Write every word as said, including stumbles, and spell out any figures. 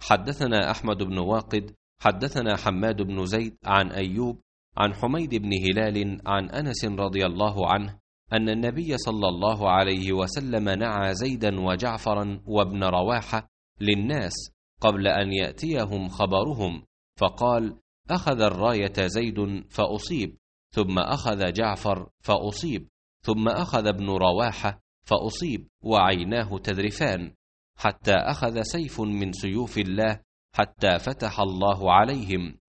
حدثنا أحمد بن واقد حدثنا حماد بن زيد عن أيوب عن حميد بن هلال عن أنس رضي الله عنه أن النبي صلى الله عليه وسلم نعى زيدا وجعفرا وابن رواحة للناس قبل أن يأتيهم خبرهم، فقال: أخذ الراية زيد فأصيب، ثم أخذ جعفر فأصيب، ثم أخذ ابن رواحة فأصيب وعيناه تذرفان، حتى أخذ سيف من سيوف الله حتى فتح الله عليهم،